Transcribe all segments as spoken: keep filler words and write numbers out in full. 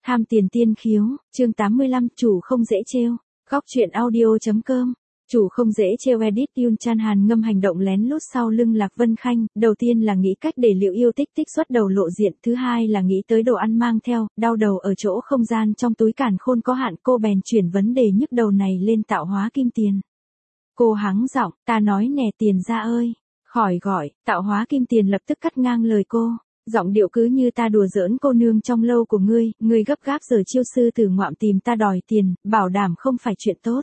Tham tiền tiên khiếu, chương tám mươi lăm, chủ không dễ trêu. Góc truyện audio.com. Chủ không dễ trêu edit Yun Chan Hàn Ngâm hành động lén lút sau lưng Lạc Vân Khanh, đầu tiên là nghĩ cách để Liệu Yêu Tích Tích xuất đầu lộ diện, thứ hai là nghĩ tới đồ ăn mang theo, đau đầu ở chỗ không gian trong túi càn khôn có hạn, cô bèn chuyển vấn đề nhức đầu này lên Tạo Hóa Kim Tiền. Cô hắng giọng, ta nói nè Tiền gia ơi, khỏi gọi. Tạo Hóa Kim Tiền lập tức cắt ngang lời cô. Giọng điệu cứ như ta đùa giỡn cô nương trong lâu của ngươi, ngươi gấp gáp giờ chiêu sư tử ngoạm tìm ta đòi tiền, bảo đảm không phải chuyện tốt.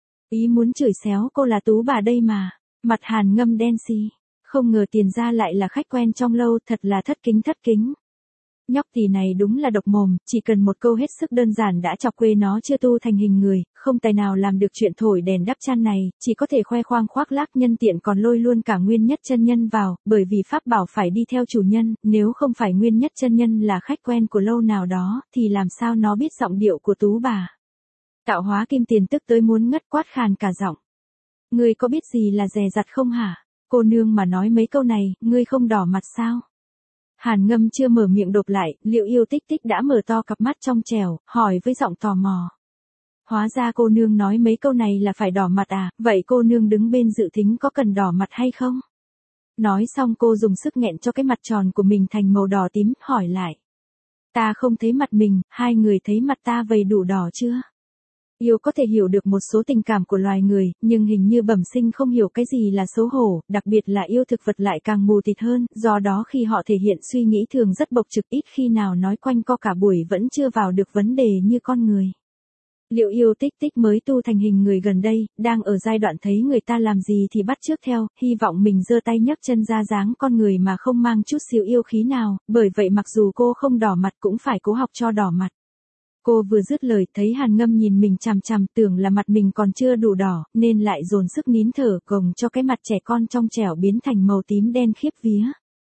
Ý muốn chửi xéo cô là tú bà đây mà. Mặt Hàn Ngâm đen xì. Không ngờ Tiền gia lại là khách quen trong lâu, thật là thất kính thất kính. Nhóc tỳ này đúng là độc mồm, chỉ cần một câu hết sức đơn giản đã chọc quê nó chưa tu thành hình người, không tài nào làm được chuyện thổi đèn đắp chăn này, chỉ có thể khoe khoang khoác lác, nhân tiện còn lôi luôn cả Nguyên Nhất chân nhân vào, bởi vì pháp bảo phải đi theo chủ nhân, nếu không phải Nguyên Nhất chân nhân là khách quen của lâu nào đó, thì làm sao nó biết giọng điệu của tú bà. Tạo Hóa Kim Tiền tức tới muốn ngất, quát khàn cả giọng. Ngươi có biết gì là dè dặt không hả? Cô nương mà nói mấy câu này, ngươi không đỏ mặt sao? Hàn Ngâm chưa mở miệng đột lại, Liệu Yêu Tích Tích đã mở to cặp mắt trong trẻo, hỏi với giọng tò mò. Hóa ra cô nương nói mấy câu này là phải đỏ mặt à, vậy cô nương đứng bên dự thính có cần đỏ mặt hay không? Nói xong cô dùng sức nghẹn cho cái mặt tròn của mình thành màu đỏ tím, hỏi lại. Ta không thấy mặt mình, hai người thấy mặt ta vầy đủ đỏ chưa? Yêu có thể hiểu được một số tình cảm của loài người, nhưng hình như bẩm sinh không hiểu cái gì là xấu hổ, đặc biệt là yêu thực vật lại càng mù tịt hơn, do đó khi họ thể hiện suy nghĩ thường rất bộc trực, ít khi nào nói quanh co cả buổi vẫn chưa vào được vấn đề như con người. Liệu Yêu Tích Tích mới tu thành hình người gần đây, đang ở giai đoạn thấy người ta làm gì thì bắt chước theo, hy vọng mình giơ tay nhấc chân ra dáng con người mà không mang chút xíu yêu khí nào, bởi vậy mặc dù cô không đỏ mặt cũng phải cố học cho đỏ mặt. Cô vừa dứt lời thấy Hàn Ngâm nhìn mình chằm chằm, tưởng là mặt mình còn chưa đủ đỏ, nên lại dồn sức nín thở, gồng cho cái mặt trẻ con trong trẻo biến thành màu tím đen khiếp vía.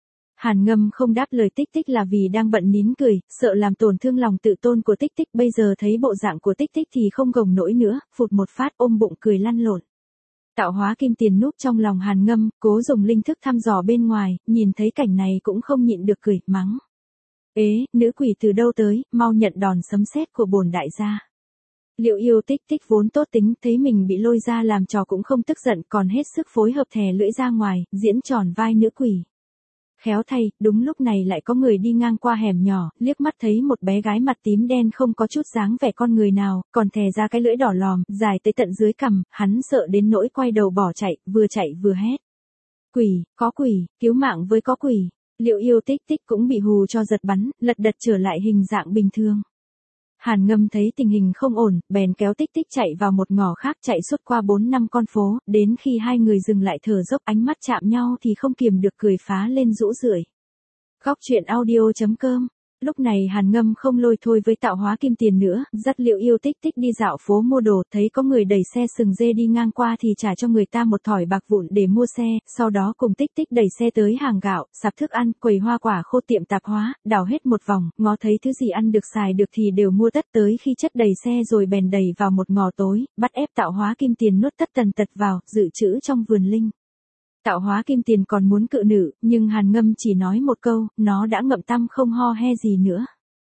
Hàn Ngâm không đáp lời Tích Tích là vì đang bận nín cười, sợ làm tổn thương lòng tự tôn của Tích Tích, bây giờ thấy bộ dạng của Tích Tích thì không gồng nổi nữa, phụt một phát ôm bụng cười lăn lộn. Tạo Hóa Kim Tiền núp trong lòng Hàn Ngâm, cố dùng linh thức thăm dò bên ngoài, nhìn thấy cảnh này cũng không nhịn được cười, mắng. Ế, nữ quỷ từ đâu tới, mau nhận đòn sấm sét của bổn đại gia. Liệu Yêu Tích Tích vốn tốt tính, thấy mình bị lôi ra làm trò cũng không tức giận, còn hết sức phối hợp thè lưỡi ra ngoài, diễn tròn vai nữ quỷ. Khéo thay, đúng lúc này lại có người đi ngang qua hẻm nhỏ, liếc mắt thấy một bé gái mặt tím đen không có chút dáng vẻ con người nào, còn thè ra cái lưỡi đỏ lòm, dài tới tận dưới cằm, hắn sợ đến nỗi quay đầu bỏ chạy, vừa chạy vừa hét. Quỷ, có quỷ, cứu mạng với có quỷ. Liệu Yêu Tích Tích cũng bị hù cho giật bắn, lật đật trở lại hình dạng bình thường. Hàn Ngâm thấy tình hình không ổn, bèn kéo Tích Tích chạy vào một ngõ khác, chạy suốt qua bốn năm con phố, đến khi hai người dừng lại thở dốc, ánh mắt chạm nhau thì không kiềm được cười phá lên rũ rượi. Góc truyện audio.com. Lúc này Hàn Ngâm không lôi thôi với Tạo Hóa Kim Tiền nữa, dắt Liệu Yêu Tích Tích đi dạo phố mua đồ, thấy có người đẩy xe sừng dê đi ngang qua thì trả cho người ta một thỏi bạc vụn để mua xe, sau đó cùng Tích Tích đẩy xe tới hàng gạo, sạp thức ăn, quầy hoa quả khô, tiệm tạp hóa, đảo hết một vòng, ngó thấy thứ gì ăn được xài được thì đều mua tất, tới khi chất đầy xe rồi bèn đẩy vào một ngõ tối, bắt ép Tạo Hóa Kim Tiền nuốt tất tần tật vào, dự trữ trong vườn linh. Tạo Hóa Kim Tiền còn muốn cự nữ, nhưng Hàn Ngâm chỉ nói một câu, nó đã ngậm tăm không ho he gì nữa.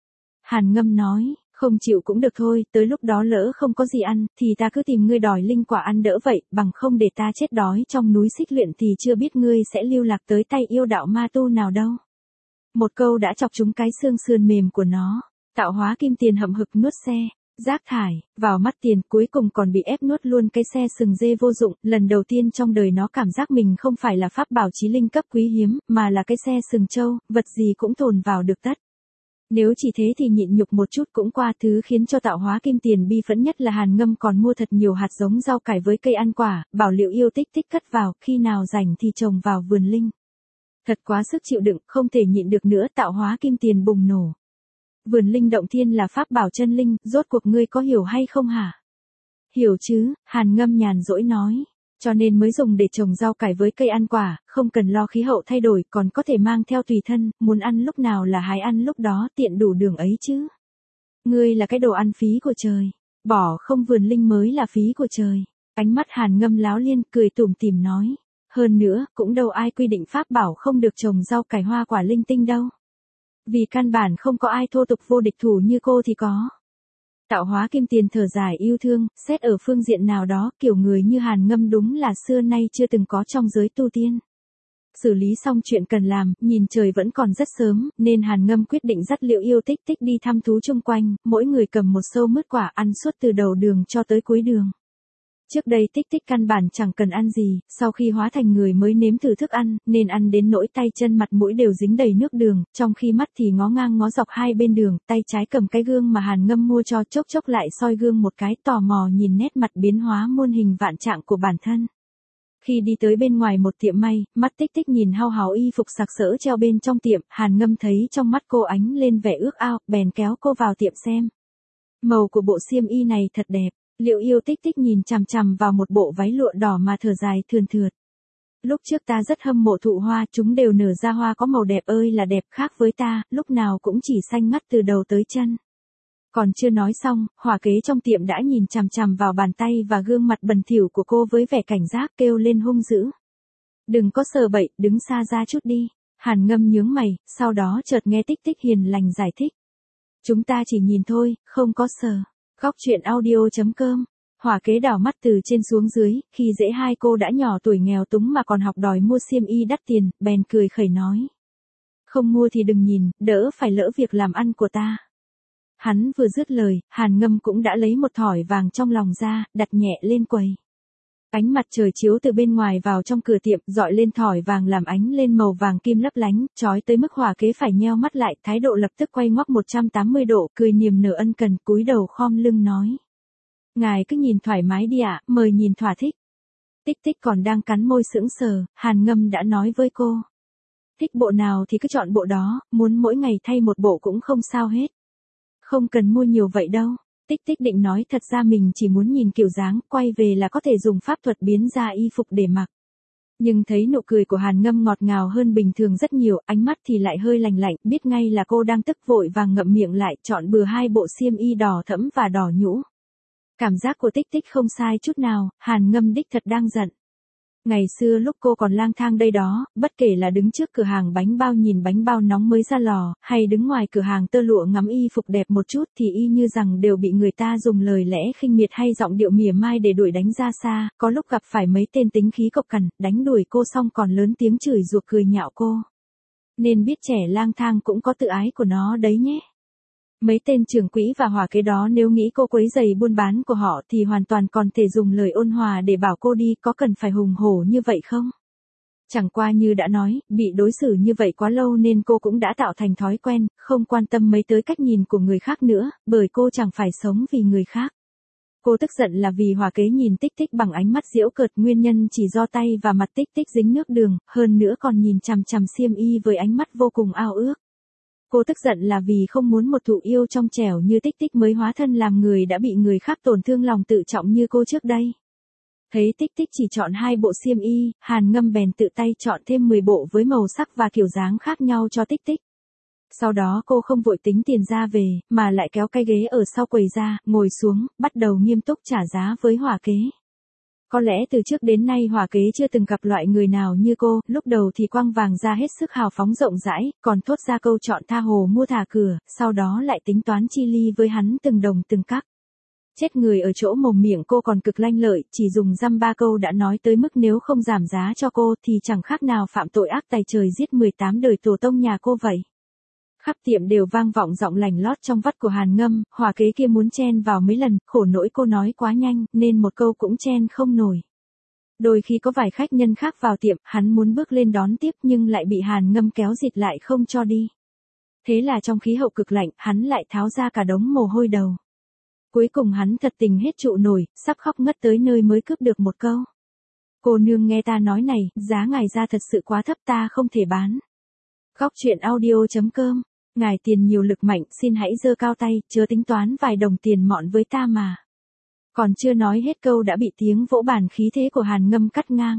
Hàn Ngâm nói, không chịu cũng được thôi, tới lúc đó lỡ không có gì ăn, thì ta cứ tìm ngươi đòi linh quả ăn đỡ vậy, bằng không để ta chết đói trong núi Xích Luyện thì chưa biết ngươi sẽ lưu lạc tới tay yêu đạo ma tu nào đâu. Một câu đã chọc trúng cái xương sườn mềm của nó. Tạo Hóa Kim Tiền hậm hực nuốt xe. Rác thải, vào mắt tiền, cuối cùng còn bị ép nuốt luôn cái xe sừng dê vô dụng, lần đầu tiên trong đời nó cảm giác mình không phải là pháp bảo chí linh cấp quý hiếm, mà là cái xe sừng trâu, vật gì cũng tồn vào được tất. Nếu chỉ thế thì nhịn nhục một chút cũng qua, thứ khiến cho Tạo Hóa Kim Tiền bi phẫn nhất là Hàn Ngâm còn mua thật nhiều hạt giống rau cải với cây ăn quả, bảo Liệu Yêu Tích Tích cất vào, khi nào rảnh thì trồng vào vườn linh. Thật quá sức chịu đựng, không thể nhịn được nữa, Tạo Hóa Kim Tiền bùng nổ. Vườn linh động thiên là pháp bảo chân linh, rốt cuộc ngươi có hiểu hay không hả? Hiểu chứ, Hàn Ngâm nhàn dỗi nói. Cho nên mới dùng để trồng rau cải với cây ăn quả, không cần lo khí hậu thay đổi, còn có thể mang theo tùy thân, muốn ăn lúc nào là hái ăn lúc đó, tiện đủ đường ấy chứ. Ngươi là cái đồ ăn phí của trời. Bỏ không, vườn linh mới là phí của trời. Ánh mắt Hàn Ngâm láo liên, cười tủm tỉm nói. Hơn nữa, cũng đâu ai quy định pháp bảo không được trồng rau cải hoa quả linh tinh đâu. Vì căn bản không có ai thô tục vô địch thủ như cô thì có. Tạo hóa kim tiền thở dài yêu thương, xét ở phương diện nào đó, kiểu người như Hàn Ngâm đúng là xưa nay chưa từng có trong giới tu tiên. Xử lý xong chuyện cần làm, nhìn trời vẫn còn rất sớm, nên Hàn Ngâm quyết định dắt Liệu Yêu Tích Tích đi thăm thú chung quanh, mỗi người cầm một sâu mứt quả ăn suốt từ đầu đường cho tới cuối đường. Trước đây Tích Tích căn bản chẳng cần ăn gì, sau khi hóa thành người mới nếm thử thức ăn, nên ăn đến nỗi tay chân mặt mũi đều dính đầy nước đường, trong khi mắt thì ngó ngang ngó dọc hai bên đường, tay trái cầm cái gương mà Hàn Ngâm mua cho, chốc chốc lại soi gương một cái, tò mò nhìn nét mặt biến hóa muôn hình vạn trạng của bản thân. Khi đi tới bên ngoài một tiệm may, mắt Tích Tích nhìn hao háo y phục sặc sỡ treo bên trong tiệm, Hàn Ngâm thấy trong mắt cô ánh lên vẻ ước ao, bèn kéo cô vào tiệm xem. Màu của bộ xiêm y này thật đẹp. Liệu Yêu Tích Tích nhìn chằm chằm vào một bộ váy lụa đỏ mà thở dài thườn thượt. Lúc trước ta rất hâm mộ thụ hoa, chúng đều nở ra hoa có màu đẹp ơi là đẹp, khác với ta, lúc nào cũng chỉ xanh ngắt từ đầu tới chân. Còn chưa nói xong, hỏa kế trong tiệm đã nhìn chằm chằm vào bàn tay và gương mặt bẩn thỉu của cô với vẻ cảnh giác, kêu lên hung dữ. Đừng có sờ bậy, đứng xa ra chút đi. Hàn Ngâm nhướng mày, sau đó chợt nghe Tích Tích hiền lành giải thích. Chúng ta chỉ nhìn thôi, không có sờ. Góc truyện audio chấm com. Hỏa kế đảo mắt từ trên xuống dưới, khi dễ hai cô đã nhỏ tuổi nghèo túng mà còn học đòi mua xiêm y đắt tiền, bèn cười khẩy nói. Không mua thì đừng nhìn, đỡ phải lỡ việc làm ăn của ta. Hắn vừa dứt lời, Hàn Ngâm cũng đã lấy một thỏi vàng trong lòng ra, đặt nhẹ lên quầy. Ánh mặt trời chiếu từ bên ngoài vào trong cửa tiệm, dọi lên thỏi vàng làm ánh lên màu vàng kim lấp lánh, chói tới mức hỏa kế phải nheo mắt lại, thái độ lập tức quay ngoắc một trăm tám mươi độ, cười niềm nở ân cần, cúi đầu khom lưng nói. Ngài cứ nhìn thoải mái đi ạ, mời nhìn thỏa thích. Tích Tích còn đang cắn môi sững sờ, Hàn Ngâm đã nói với cô. Thích bộ nào thì cứ chọn bộ đó, muốn mỗi ngày thay một bộ cũng không sao hết. Không cần mua nhiều vậy đâu. Tích Tích định nói thật ra mình chỉ muốn nhìn kiểu dáng, quay về là có thể dùng pháp thuật biến ra y phục để mặc. Nhưng thấy nụ cười của Hàn Ngâm ngọt ngào hơn bình thường rất nhiều, ánh mắt thì lại hơi lành lạnh, biết ngay là cô đang tức, vội vàng ngậm miệng lại, chọn bừa hai bộ xiêm y đỏ thẫm và đỏ nhũ. Cảm giác của Tích Tích không sai chút nào, Hàn Ngâm đích thật đang giận. Ngày xưa lúc cô còn lang thang đây đó, bất kể là đứng trước cửa hàng bánh bao nhìn bánh bao nóng mới ra lò, hay đứng ngoài cửa hàng tơ lụa ngắm y phục đẹp một chút thì y như rằng đều bị người ta dùng lời lẽ khinh miệt hay giọng điệu mỉa mai để đuổi đánh ra xa, có lúc gặp phải mấy tên tính khí cộc cằn, đánh đuổi cô xong còn lớn tiếng chửi rủa cười nhạo cô. Nên biết trẻ lang thang cũng có tự ái của nó đấy nhé. Mấy tên trưởng quỹ và hỏa kế đó nếu nghĩ cô quấy rầy buôn bán của họ thì hoàn toàn còn thể dùng lời ôn hòa để bảo cô đi, có cần phải hùng hổ như vậy không? Chẳng qua như đã nói, bị đối xử như vậy quá lâu nên cô cũng đã tạo thành thói quen, không quan tâm mấy tới cách nhìn của người khác nữa, bởi cô chẳng phải sống vì người khác. Cô tức giận là vì hỏa kế nhìn Tích Tích bằng ánh mắt giễu cợt, nguyên nhân chỉ do tay và mặt Tích Tích dính nước đường, hơn nữa còn nhìn chằm chằm xiêm y với ánh mắt vô cùng ao ước. Cô tức giận là vì không muốn một thụ yêu trong trẻo như Tích Tích mới hóa thân làm người đã bị người khác tổn thương lòng tự trọng như cô trước đây. Thấy Tích Tích chỉ chọn hai bộ xiêm y, Hàn Ngâm bèn tự tay chọn thêm mười bộ với màu sắc và kiểu dáng khác nhau cho Tích Tích. Sau đó cô không vội tính tiền ra về, mà lại kéo cái ghế ở sau quầy ra, ngồi xuống, bắt đầu nghiêm túc trả giá với hỏa kế. Có lẽ từ trước đến nay hỏa kế chưa từng gặp loại người nào như cô, lúc đầu thì quăng vàng ra hết sức hào phóng rộng rãi, còn thốt ra câu chọn tha hồ mua thả cửa, sau đó lại tính toán chi ly với hắn từng đồng từng cắc. Chết người ở chỗ mồm miệng cô còn cực lanh lợi, chỉ dùng dăm ba câu đã nói tới mức nếu không giảm giá cho cô thì chẳng khác nào phạm tội ác tày trời giết mười tám đời tổ tông nhà cô vậy. Khắp tiệm đều vang vọng giọng lành lót trong vắt của Hàn Ngâm, hỏa kế kia muốn chen vào mấy lần, khổ nỗi cô nói quá nhanh, nên một câu cũng chen không nổi. Đôi khi có vài khách nhân khác vào tiệm, hắn muốn bước lên đón tiếp nhưng lại bị Hàn Ngâm kéo dịt lại không cho đi. Thế là trong khí hậu cực lạnh, hắn lại tháo ra cả đống mồ hôi đầu. Cuối cùng hắn thật tình hết trụ nổi, sắp khóc ngất tới nơi mới cướp được một câu. Cô nương nghe ta nói này, giá ngài ra thật sự quá thấp, ta không thể bán. Góc truyện audio chấm com. Ngài tiền nhiều lực mạnh, xin hãy giơ cao tay, chớ tính toán vài đồng tiền mọn với ta mà. Còn chưa nói hết câu đã bị tiếng vỗ bàn khí thế của Hàn Ngâm cắt ngang.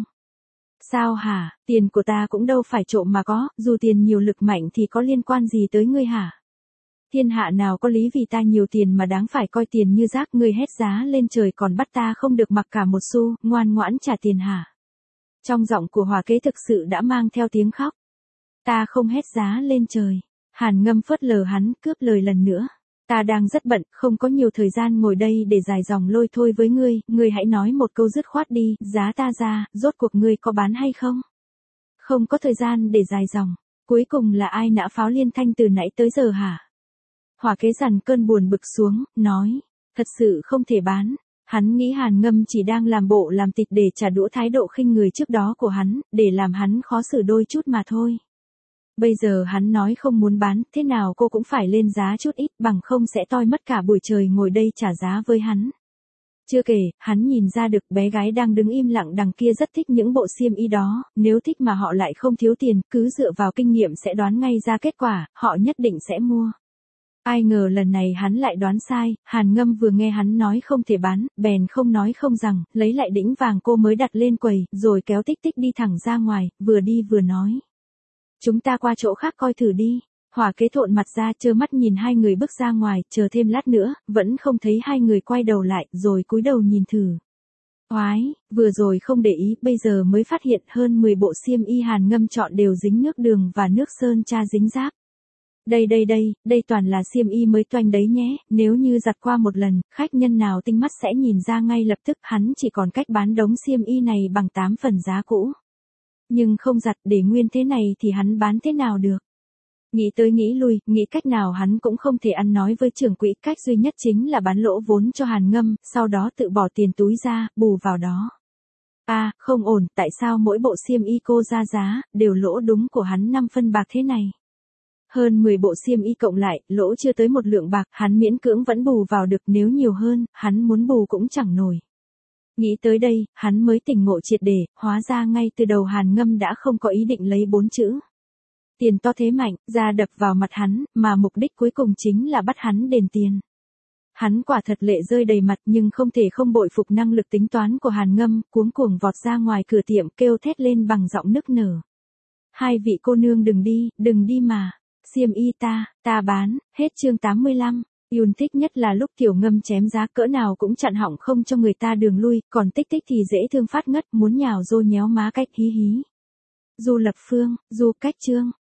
Sao hả, tiền của ta cũng đâu phải trộm mà có, dù tiền nhiều lực mạnh thì có liên quan gì tới ngươi hả? Thiên hạ nào có lý vì ta nhiều tiền mà đáng phải coi tiền như rác, ngươi hét giá lên trời còn bắt ta không được mặc cả một xu, ngoan ngoãn trả tiền hả? Trong giọng của hỏa kế thực sự đã mang theo tiếng khóc. Ta không hét giá lên trời. Hàn Ngâm phớt lờ hắn, cướp lời lần nữa. Ta đang rất bận, không có nhiều thời gian ngồi đây để dài dòng lôi thôi với ngươi, ngươi hãy nói một câu dứt khoát đi, giá ta ra, rốt cuộc ngươi có bán hay không? Không có thời gian để dài dòng. Cuối cùng là ai nã pháo liên thanh từ nãy tới giờ hả? Hỏa kế dằn cơn buồn bực xuống, nói, thật sự không thể bán. Hắn nghĩ Hàn Ngâm chỉ đang làm bộ làm tịch để trả đũa thái độ khinh người trước đó của hắn, để làm hắn khó xử đôi chút mà thôi. Bây giờ hắn nói không muốn bán, thế nào cô cũng phải lên giá chút ít, bằng không sẽ toi mất cả buổi trời ngồi đây trả giá với hắn. Chưa kể, hắn nhìn ra được bé gái đang đứng im lặng đằng kia rất thích những bộ xiêm y đó, nếu thích mà họ lại không thiếu tiền, cứ dựa vào kinh nghiệm sẽ đoán ngay ra kết quả, họ nhất định sẽ mua. Ai ngờ lần này hắn lại đoán sai, Hàn Ngâm vừa nghe hắn nói không thể bán, bèn không nói không rằng, lấy lại đĩnh vàng cô mới đặt lên quầy, rồi kéo Tích Tích đi thẳng ra ngoài, vừa đi vừa nói. Chúng ta qua chỗ khác coi thử đi. Hỏa kế thộn mặt ra trơ mắt nhìn hai người bước ra ngoài, chờ thêm lát nữa, vẫn không thấy hai người quay đầu lại, rồi cúi đầu nhìn thử. Oái, vừa rồi không để ý, bây giờ mới phát hiện hơn mười bộ xiêm y Hàn Ngâm chọn đều dính nước đường và nước sơn tra dính giáp. Đây đây đây, đây toàn là xiêm y mới toanh đấy nhé, nếu như giặt qua một lần, khách nhân nào tinh mắt sẽ nhìn ra ngay lập tức hắn chỉ còn cách bán đống xiêm y này bằng tám phần giá cũ. Nhưng không giặt để nguyên thế này thì hắn bán thế nào được. Nghĩ tới nghĩ lui, nghĩ cách nào hắn cũng không thể ăn nói với trưởng quỹ, cách duy nhất chính là bán lỗ vốn cho Hàn Ngâm, sau đó tự bỏ tiền túi ra, bù vào đó. À, không ổn, tại sao mỗi bộ xiêm y cô ra giá, đều lỗ đúng của hắn năm phân bạc thế này. Hơn mười bộ xiêm y cộng lại, lỗ chưa tới một lượng bạc, hắn miễn cưỡng vẫn bù vào được, nếu nhiều hơn, hắn muốn bù cũng chẳng nổi. Nghĩ tới đây, hắn mới tỉnh ngộ triệt để, hóa ra ngay từ đầu Hàn Ngâm đã không có ý định lấy bốn chữ. Tiền to thế mạnh, ra đập vào mặt hắn, mà mục đích cuối cùng chính là bắt hắn đền tiền. Hắn quả thật lệ rơi đầy mặt nhưng không thể không bội phục năng lực tính toán của Hàn Ngâm, cuống cuồng vọt ra ngoài cửa tiệm kêu thét lên bằng giọng nức nở. Hai vị cô nương đừng đi, đừng đi mà. Xiêm y ta, ta bán, hết chương tám mươi lăm. Yun thích nhất là lúc Tiểu Ngâm chém giá cỡ nào cũng chặn họng không cho người ta đường lui, còn Tích Tích thì dễ thương phát ngất, muốn nhào dô nhéo má cách hí hí. Du Lập Phương, Du Cách Trương.